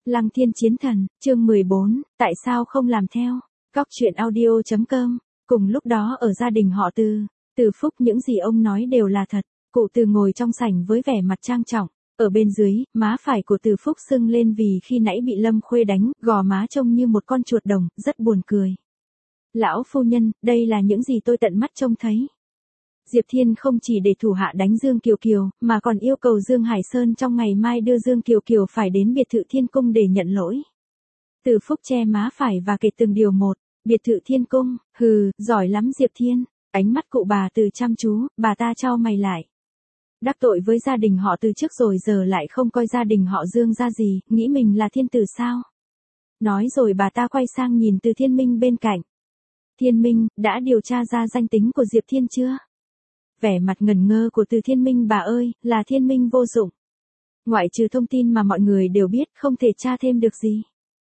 Lăng Thiên Chiến Thần, chương 14, tại sao không làm theo? Cóc truyện audio.com. Cùng lúc đó ở gia đình họ Từ Phúc những gì ông nói đều là thật. Cụ Từ ngồi trong sảnh với vẻ mặt trang trọng. Ở bên dưới, má phải của Từ Phúc sưng lên vì khi nãy bị Lâm Khuê đánh, gò má trông như một con chuột đồng, rất buồn cười. Lão phu nhân, đây là những gì tôi tận mắt trông thấy. Diệp Thiên không chỉ để thủ hạ đánh Dương Kiều Kiều, mà còn yêu cầu Dương Hải Sơn trong ngày mai đưa Dương Kiều Kiều phải đến biệt thự Thiên Cung để nhận lỗi. Từ Phúc che má phải và kể từng điều một. Biệt thự Thiên Cung, hừ, giỏi lắm Diệp Thiên. Ánh mắt cụ bà Từ chăm chú, bà ta chau mày lại. Đắc tội với gia đình họ Từ trước rồi giờ lại không coi gia đình họ Dương ra gì, nghĩ mình là thiên tử sao? Nói rồi bà ta quay sang nhìn Từ Thiên Minh bên cạnh. Thiên Minh, đã điều tra ra danh tính của Diệp Thiên chưa? Vẻ mặt ngần ngơ của Từ Thiên Minh, bà ơi, là Thiên Minh vô dụng. Ngoại trừ thông tin mà mọi người đều biết, không thể tra thêm được gì.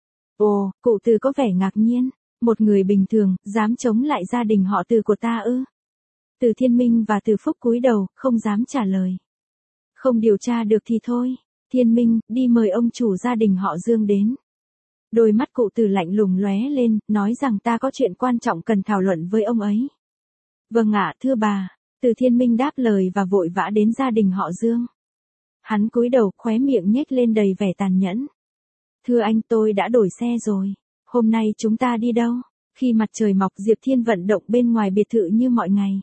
Ồ, cụ Từ có vẻ ngạc nhiên. Một người bình thường, dám chống lại gia đình họ Từ của ta ư? Từ Thiên Minh và Từ Phúc cúi đầu, không dám trả lời. Không điều tra được thì thôi. Thiên Minh, đi mời ông chủ gia đình họ Dương đến. Đôi mắt cụ Từ lạnh lùng lóe lên, nói rằng ta có chuyện quan trọng cần thảo luận với ông ấy. Vâng ạ, thưa bà. Từ Thiên Minh đáp lời và vội vã đến gia đình họ Dương. Hắn cúi đầu, khóe miệng nhếch lên đầy vẻ tàn nhẫn. Thưa anh, tôi đã đổi xe rồi. Hôm nay chúng ta đi đâu? Khi mặt trời mọc, Diệp Thiên vận động bên ngoài biệt thự như mọi ngày.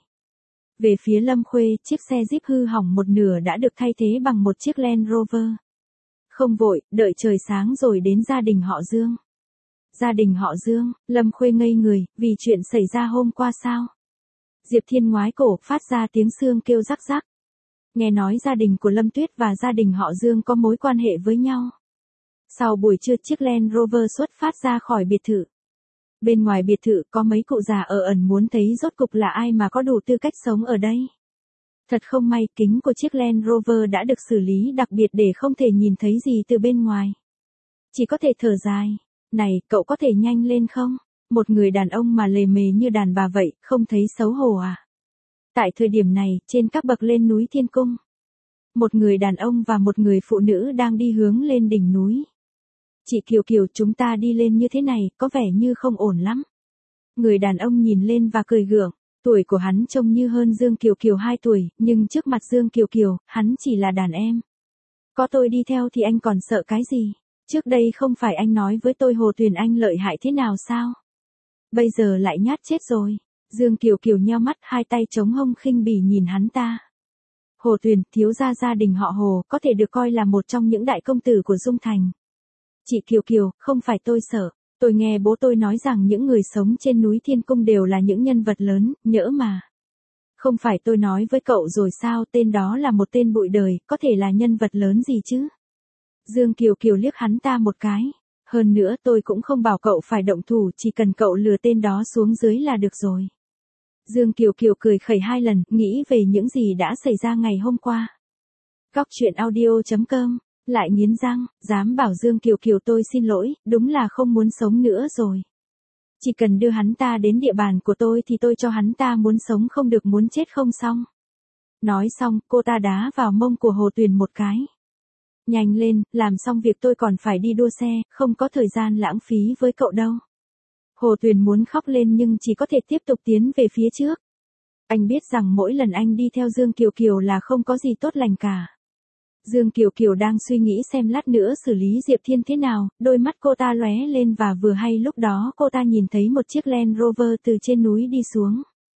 Về phía Lâm Khuê, chiếc xe Jeep hư hỏng một nửa đã được thay thế bằng một chiếc Land Rover. Không vội, đợi trời sáng rồi đến gia đình họ Dương. Gia đình họ Dương, Lâm Khuê ngây người, vì chuyện xảy ra hôm qua sao? Diệp Thiên ngoái cổ, phát ra tiếng xương kêu rắc rắc. Nghe nói gia đình của Lâm Tuyết và gia đình họ Dương có mối quan hệ với nhau. Sau buổi trưa, chiếc Land Rover xuất phát ra khỏi biệt thự. Bên ngoài biệt thự có mấy cụ già ở ẩn muốn thấy rốt cục là ai mà có đủ tư cách sống ở đây. Thật không may, kính của chiếc Land Rover đã được xử lý đặc biệt để không thể nhìn thấy gì từ bên ngoài. Chỉ có thể thở dài. Này, cậu có thể nhanh lên không? Một người đàn ông mà lề mề như đàn bà vậy, không thấy xấu hổ à? Tại thời điểm này, trên các bậc lên núi Thiên Cung, một người đàn ông và một người phụ nữ đang đi hướng lên đỉnh núi. Chị Kiều Kiều, chúng ta đi lên như thế này, có vẻ như không ổn lắm. Người đàn ông nhìn lên và cười gượng. Tuổi của hắn trông như hơn Dương Kiều Kiều 2 tuổi, nhưng trước mặt Dương Kiều Kiều, hắn chỉ là đàn em. Có tôi đi theo thì anh còn sợ cái gì? Trước đây không phải anh nói với tôi Hồ Tuyền Anh lợi hại thế nào sao? Bây giờ lại nhát chết rồi. Dương Kiều Kiều nheo mắt, hai tay chống hông khinh bỉ nhìn hắn ta. Hồ Tuyền, thiếu gia gia đình họ Hồ, có thể được coi là một trong những đại công tử của Dung Thành. Chị Kiều Kiều, không phải tôi sợ. Tôi nghe bố tôi nói rằng những người sống trên núi Thiên Cung đều là những nhân vật lớn, nhỡ mà. Không phải tôi nói với cậu rồi sao, tên đó là một tên bụi đời, có thể là nhân vật lớn gì chứ? Dương Kiều Kiều liếc hắn ta một cái. Hơn nữa tôi cũng không bảo cậu phải động thủ, chỉ cần cậu lừa tên đó xuống dưới là được rồi. Dương Kiều Kiều cười khẩy 2 lần, nghĩ về những gì đã xảy ra ngày hôm qua. Cóc truyện audio.com. Lại nghiến răng, dám bảo Dương Kiều Kiều tôi xin lỗi, đúng là không muốn sống nữa rồi. Chỉ cần đưa hắn ta đến địa bàn của tôi thì tôi cho hắn ta muốn sống không được muốn chết không xong. Nói xong, cô ta đá vào mông của Hồ Tuyền một cái. Nhanh lên, làm xong việc tôi còn phải đi đua xe, không có thời gian lãng phí với cậu đâu. Hồ Tuyền muốn khóc lên nhưng chỉ có thể tiếp tục tiến về phía trước. Anh biết rằng mỗi lần anh đi theo Dương Kiều Kiều là không có gì tốt lành cả. Dương Kiều Kiều đang suy nghĩ xem lát nữa xử lý Diệp Thiên thế nào, đôi mắt cô ta lóe lên và vừa hay lúc đó cô ta nhìn thấy một chiếc Land Rover từ trên núi đi xuống.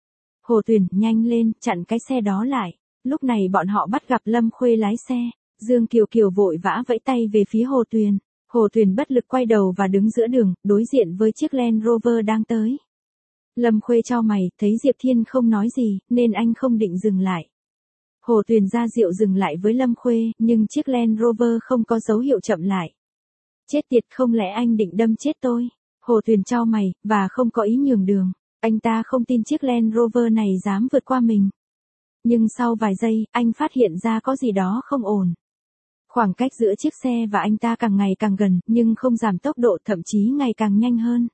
Hồ Tuyền, nhanh lên, chặn cái xe đó lại. Lúc này bọn họ bắt gặp Lâm Khuê lái xe. Dương Kiều Kiều vội vã vẫy tay về phía Hồ Tuyền. Hồ Tuyền bất lực quay đầu và đứng giữa đường, đối diện với chiếc Land Rover đang tới. Lâm Khuê chau mày, thấy Diệp Thiên không nói gì, nên anh không định dừng lại. Hồ Tuyền ra dịu dừng lại với Lâm Khuê, nhưng chiếc Land Rover không có dấu hiệu chậm lại. Chết tiệt, không lẽ anh định đâm chết tôi? Hồ Tuyền chau mày, và không có ý nhường đường. Anh ta không tin chiếc Land Rover này dám vượt qua mình. Nhưng sau vài giây, anh phát hiện ra có gì đó không ổn. Khoảng cách giữa chiếc xe và anh ta càng ngày càng gần, nhưng không giảm tốc độ, thậm chí ngày càng nhanh hơn.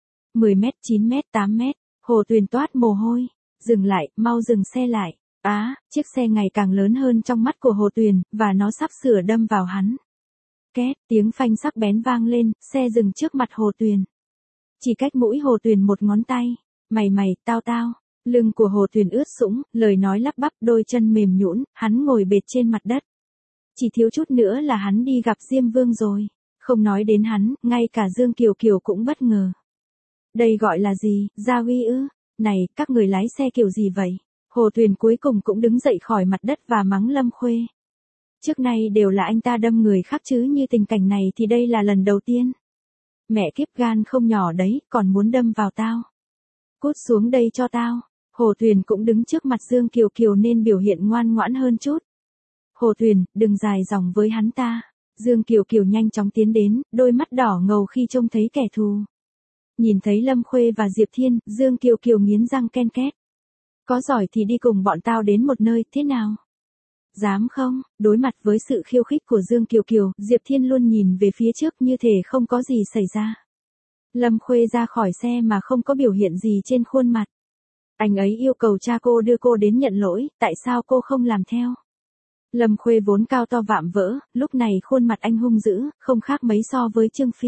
10 mét, 9 mét, 8 mét, Hồ Tuyền toát mồ hôi. Dừng lại, mau dừng xe lại. Chiếc xe ngày càng lớn hơn trong mắt của Hồ Tuyền, và nó sắp sửa đâm vào hắn. Két, tiếng phanh sắc bén vang lên, xe dừng trước mặt Hồ Tuyền. Chỉ cách mũi Hồ Tuyền một ngón tay. Mày, tao. Lưng của Hồ Tuyền ướt sũng, lời nói lắp bắp, đôi chân mềm nhũn, hắn ngồi bệt trên mặt đất. Chỉ thiếu chút nữa là hắn đi gặp Diêm Vương rồi. Không nói đến hắn, ngay cả Dương Kiều Kiều cũng bất ngờ. Đây gọi là gì, gia uy ư? Này, các người lái xe kiểu gì vậy? Hồ Tuyền cuối cùng cũng đứng dậy khỏi mặt đất và mắng Lâm Khuê. Trước nay đều là anh ta đâm người khác chứ như tình cảnh này thì đây là lần đầu tiên. Mẹ kiếp gan không nhỏ đấy, còn muốn đâm vào tao. Cút xuống đây cho tao. Hồ Tuyền cũng đứng trước mặt Dương Kiều Kiều nên biểu hiện ngoan ngoãn hơn chút. Hồ Tuyền, đừng dài dòng với hắn ta. Dương Kiều Kiều nhanh chóng tiến đến, đôi mắt đỏ ngầu khi trông thấy kẻ thù. Nhìn thấy Lâm Khuê và Diệp Thiên, Dương Kiều Kiều nghiến răng ken két. Có giỏi thì đi cùng bọn tao đến một nơi, thế nào? Dám không? Đối mặt với sự khiêu khích của Dương Kiều Kiều, Diệp Thiên luôn nhìn về phía trước như thể không có gì xảy ra. Lâm Khuê ra khỏi xe mà không có biểu hiện gì trên khuôn mặt. Anh ấy yêu cầu cha cô đưa cô đến nhận lỗi, tại sao cô không làm theo? Lâm Khuê vốn cao to vạm vỡ, lúc này khuôn mặt anh hung dữ, không khác mấy so với Trương Phi.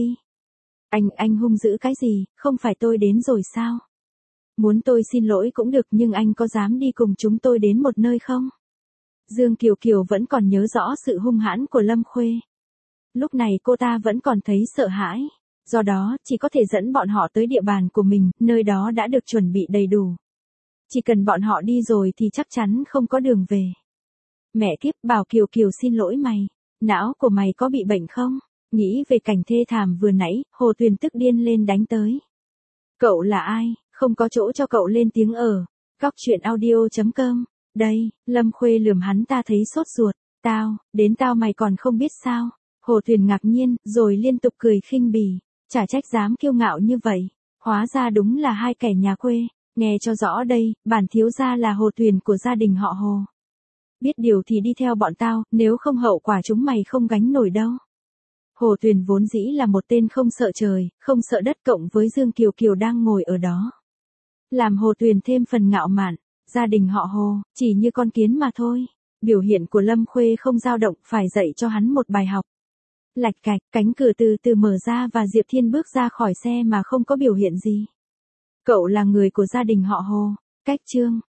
Anh hung dữ cái gì, không phải tôi đến rồi sao? Muốn tôi xin lỗi cũng được nhưng anh có dám đi cùng chúng tôi đến một nơi không? Dương Kiều Kiều vẫn còn nhớ rõ sự hung hãn của Lâm Khuê. Lúc này cô ta vẫn còn thấy sợ hãi. Do đó, chỉ có thể dẫn bọn họ tới địa bàn của mình, nơi đó đã được chuẩn bị đầy đủ. Chỉ cần bọn họ đi rồi thì chắc chắn không có đường về. Mẹ kiếp, bảo Kiều Kiều xin lỗi mày. Não của mày có bị bệnh không? Nghĩ về cảnh thê thảm vừa nãy, Hồ Tuyền tức điên lên đánh tới. Cậu là ai? Không có chỗ cho cậu lên tiếng ở. Góc truyện audio.com. Đây, Lâm Khuê lườm hắn ta thấy sốt ruột. Đến tao mày còn không biết sao? Hồ Tuyền ngạc nhiên, rồi liên tục cười khinh bỉ. Chả trách dám kiêu ngạo như vậy. Hóa ra đúng là hai kẻ nhà quê. Nghe cho rõ đây, bản thiếu gia là Hồ Tuyền của gia đình họ Hồ. Biết điều thì đi theo bọn tao, nếu không hậu quả chúng mày không gánh nổi đâu. Hồ Tuyền vốn dĩ là một tên không sợ trời, không sợ đất cộng với Dương Kiều Kiều đang ngồi ở đó. Làm Hồ Tuyền thêm phần ngạo mạn, gia đình họ Hồ, chỉ như con kiến mà thôi. Biểu hiện của Lâm Khuê không dao động, phải dạy cho hắn một bài học. Lạch cạch, cánh cửa từ từ mở ra và Diệp Thiên bước ra khỏi xe mà không có biểu hiện gì. Cậu là người của gia đình họ Hồ. Cách chương